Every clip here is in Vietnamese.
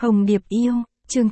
Hồng Điệp yêu, chương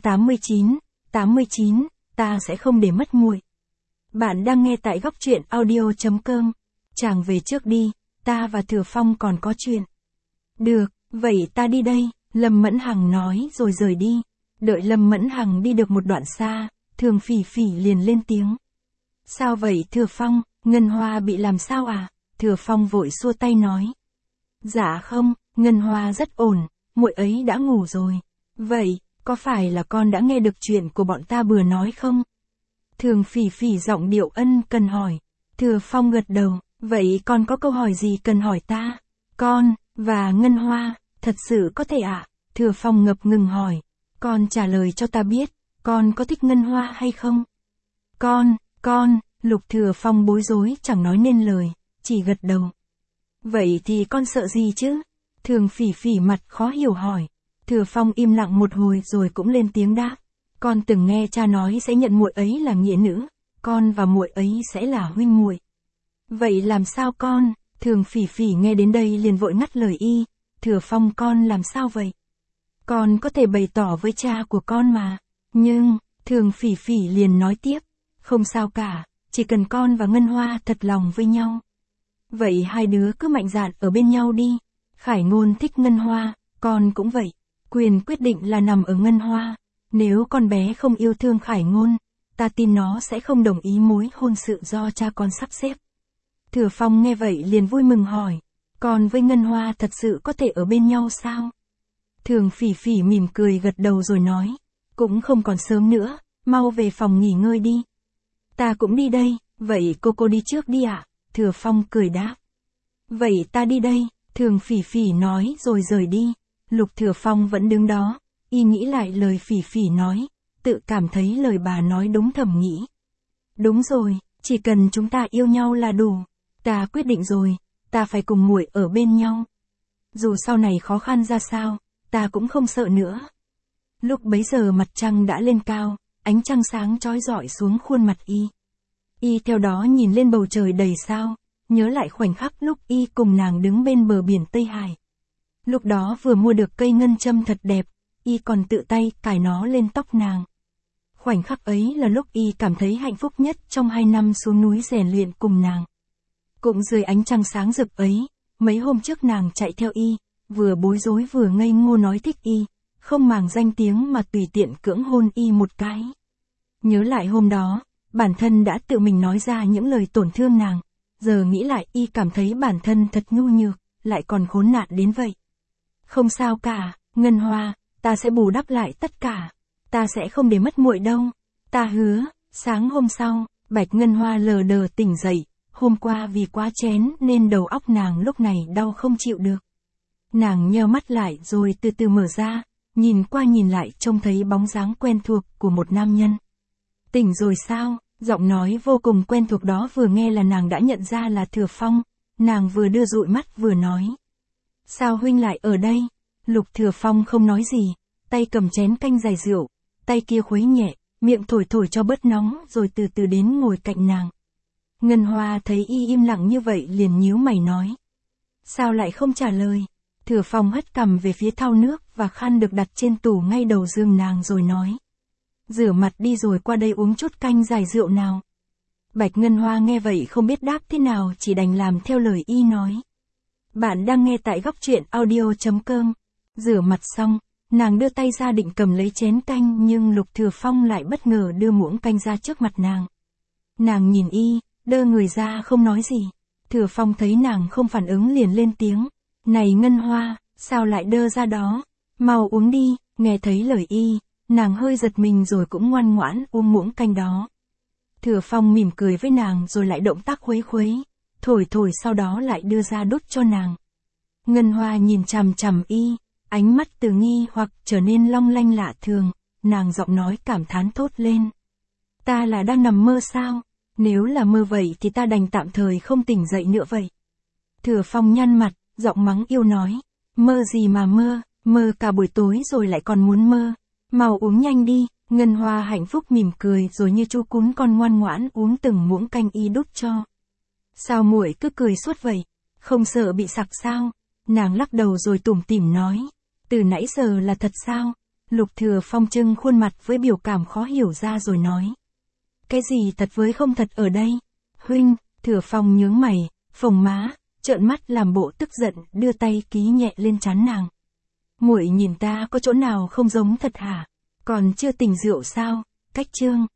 89, ta sẽ không để mất muội. Bạn đang nghe tại góc truyện audio.com. Chàng về trước đi, ta và Thừa Phong còn có chuyện. Được, vậy ta đi đây, Lâm Mẫn Hằng nói rồi rời đi. Đợi Lâm Mẫn Hằng đi được một đoạn xa, Thường Phỉ Phỉ liền lên tiếng. Sao vậy Thừa Phong, Ngân Hoa bị làm sao à? Thừa Phong vội xua tay nói. Dạ không, Ngân Hoa rất ổn, muội ấy đã ngủ rồi. Vậy, có phải là con đã nghe được chuyện của bọn ta vừa nói không? Thường Phỉ Phỉ giọng điệu ân cần hỏi. Thừa Phong gật đầu, vậy con có câu hỏi gì cần hỏi ta? Con, và Ngân Hoa, thật sự có thể ạ? Thừa Phong ngập ngừng hỏi. Con trả lời cho ta biết, con có thích Ngân Hoa hay không? Con, Lục Thừa Phong bối rối chẳng nói nên lời, chỉ gật đầu. Vậy thì con sợ gì chứ? Thường Phỉ Phỉ mặt khó hiểu hỏi. Thừa Phong im lặng một hồi rồi cũng lên tiếng đáp. Con từng nghe cha nói sẽ nhận muội ấy là nghĩa nữ, con và muội ấy sẽ là huynh muội. Vậy làm sao con? Thường Phỉ Phỉ nghe đến đây liền vội ngắt lời y. Thừa Phong con làm sao vậy? Con có thể bày tỏ với cha của con mà. Nhưng, Thường Phỉ Phỉ liền nói tiếp. Không sao cả, chỉ cần con và Ngân Hoa thật lòng với nhau. Vậy hai đứa cứ mạnh dạn ở bên nhau đi. Khải Ngôn thích Ngân Hoa, con cũng vậy. Quyền quyết định là nằm ở Ngân Hoa. Nếu con bé không yêu thương Khải Ngôn, ta tin nó sẽ không đồng ý mối hôn sự do cha con sắp xếp. Thừa Phong nghe vậy liền vui mừng hỏi. Con với Ngân Hoa thật sự có thể ở bên nhau sao? Thường Phỉ Phỉ mỉm cười gật đầu rồi nói. Cũng không còn sớm nữa, mau về phòng nghỉ ngơi đi. Ta cũng đi đây, vậy cô đi trước đi ạ. Thừa Phong cười đáp. Vậy ta đi đây, Thường Phỉ Phỉ nói rồi rời đi. Lục Thừa Phong vẫn đứng đó, y nghĩ lại lời Phỉ Phỉ nói, tự cảm thấy lời bà nói đúng thầm nghĩ. Đúng rồi, chỉ cần chúng ta yêu nhau là đủ. Ta quyết định rồi, ta phải cùng muội ở bên nhau. Dù sau này khó khăn ra sao, ta cũng không sợ nữa. Lúc bấy giờ mặt trăng đã lên cao, ánh trăng sáng chói rọi xuống khuôn mặt y. Y theo đó nhìn lên bầu trời đầy sao, nhớ lại khoảnh khắc lúc y cùng nàng đứng bên bờ biển Tây Hải. Lúc đó vừa mua được cây ngân châm thật đẹp, y còn tự tay cài nó lên tóc nàng. Khoảnh khắc ấy là lúc y cảm thấy hạnh phúc nhất trong 2 năm xuống núi rèn luyện cùng nàng. Cũng dưới ánh trăng sáng rực ấy, mấy hôm trước nàng chạy theo y, vừa bối rối vừa ngây ngô nói thích y, không màng danh tiếng mà tùy tiện cưỡng hôn y một cái. Nhớ lại hôm đó, bản thân đã tự mình nói ra những lời tổn thương nàng, giờ nghĩ lại y cảm thấy bản thân thật nhu nhược, lại còn khốn nạn đến vậy. Không sao cả, Ngân Hoa, ta sẽ bù đắp lại tất cả. Ta sẽ không để mất muội đâu. Ta hứa. Sáng hôm sau, Bạch Ngân Hoa lờ đờ tỉnh dậy. Hôm qua vì quá chén nên đầu óc nàng lúc này đau không chịu được. Nàng nheo mắt lại rồi từ từ mở ra, nhìn qua nhìn lại trông thấy bóng dáng quen thuộc của một nam nhân. Tỉnh rồi sao? Giọng nói vô cùng quen thuộc đó vừa nghe là nàng đã nhận ra là Thừa Phong. Nàng vừa đưa dụi mắt vừa nói. Sao huynh lại ở đây? Lục Thừa Phong không nói gì, tay cầm chén canh dài rượu, tay kia khuấy nhẹ, miệng thổi thổi cho bớt nóng rồi từ từ đến ngồi cạnh nàng. Ngân Hoa thấy y im lặng như vậy liền nhíu mày nói. Sao lại không trả lời? Thừa Phong hất cằm về phía thau nước và khăn được đặt trên tủ ngay đầu giường nàng rồi nói. Rửa mặt đi rồi qua đây uống chút canh dài rượu nào. Bạch Ngân Hoa nghe vậy không biết đáp thế nào chỉ đành làm theo lời y nói. Bạn đang nghe tại góc truyện audio.com. Rửa mặt xong, nàng đưa tay ra định cầm lấy chén canh nhưng Lục Thừa Phong lại bất ngờ đưa muỗng canh ra trước mặt nàng. Nàng nhìn y, đơ người ra không nói gì. Thừa Phong thấy nàng không phản ứng liền lên tiếng. Này Ngân Hoa, sao lại đơ ra đó? Mau uống đi, nghe thấy lời y, nàng hơi giật mình rồi cũng ngoan ngoãn uống muỗng canh đó. Thừa Phong mỉm cười với nàng rồi lại động tác khuấy khuấy, thổi thổi sau đó lại đưa ra đút cho nàng. Ngân Hoa nhìn chằm chằm y, ánh mắt từ nghi hoặc trở nên long lanh lạ thường, nàng giọng nói cảm thán thốt lên. Ta là đang nằm mơ sao? Nếu là mơ vậy thì ta đành tạm thời không tỉnh dậy nữa vậy. Thừa Phong nhăn mặt, giọng mắng yêu nói. Mơ gì mà mơ, mơ cả buổi tối rồi lại còn muốn mơ. Mau uống nhanh đi. Ngân Hoa hạnh phúc mỉm cười rồi như chú cún con ngoan ngoãn uống từng muỗng canh y đút cho. Sao muội cứ cười suốt vậy? Không sợ bị sặc sao? Nàng lắc đầu rồi tủm tỉm nói. Từ nãy giờ là thật sao? Lục Thừa Phong trưng khuôn mặt với biểu cảm khó hiểu ra rồi nói. Cái gì thật với không thật ở đây? Huynh, Thừa Phong nhướng mày, phồng má, trợn mắt làm bộ tức giận, đưa tay ký nhẹ lên trán nàng. Muội nhìn ta có chỗ nào không giống thật hả? Còn chưa tỉnh rượu sao? Cách Trương,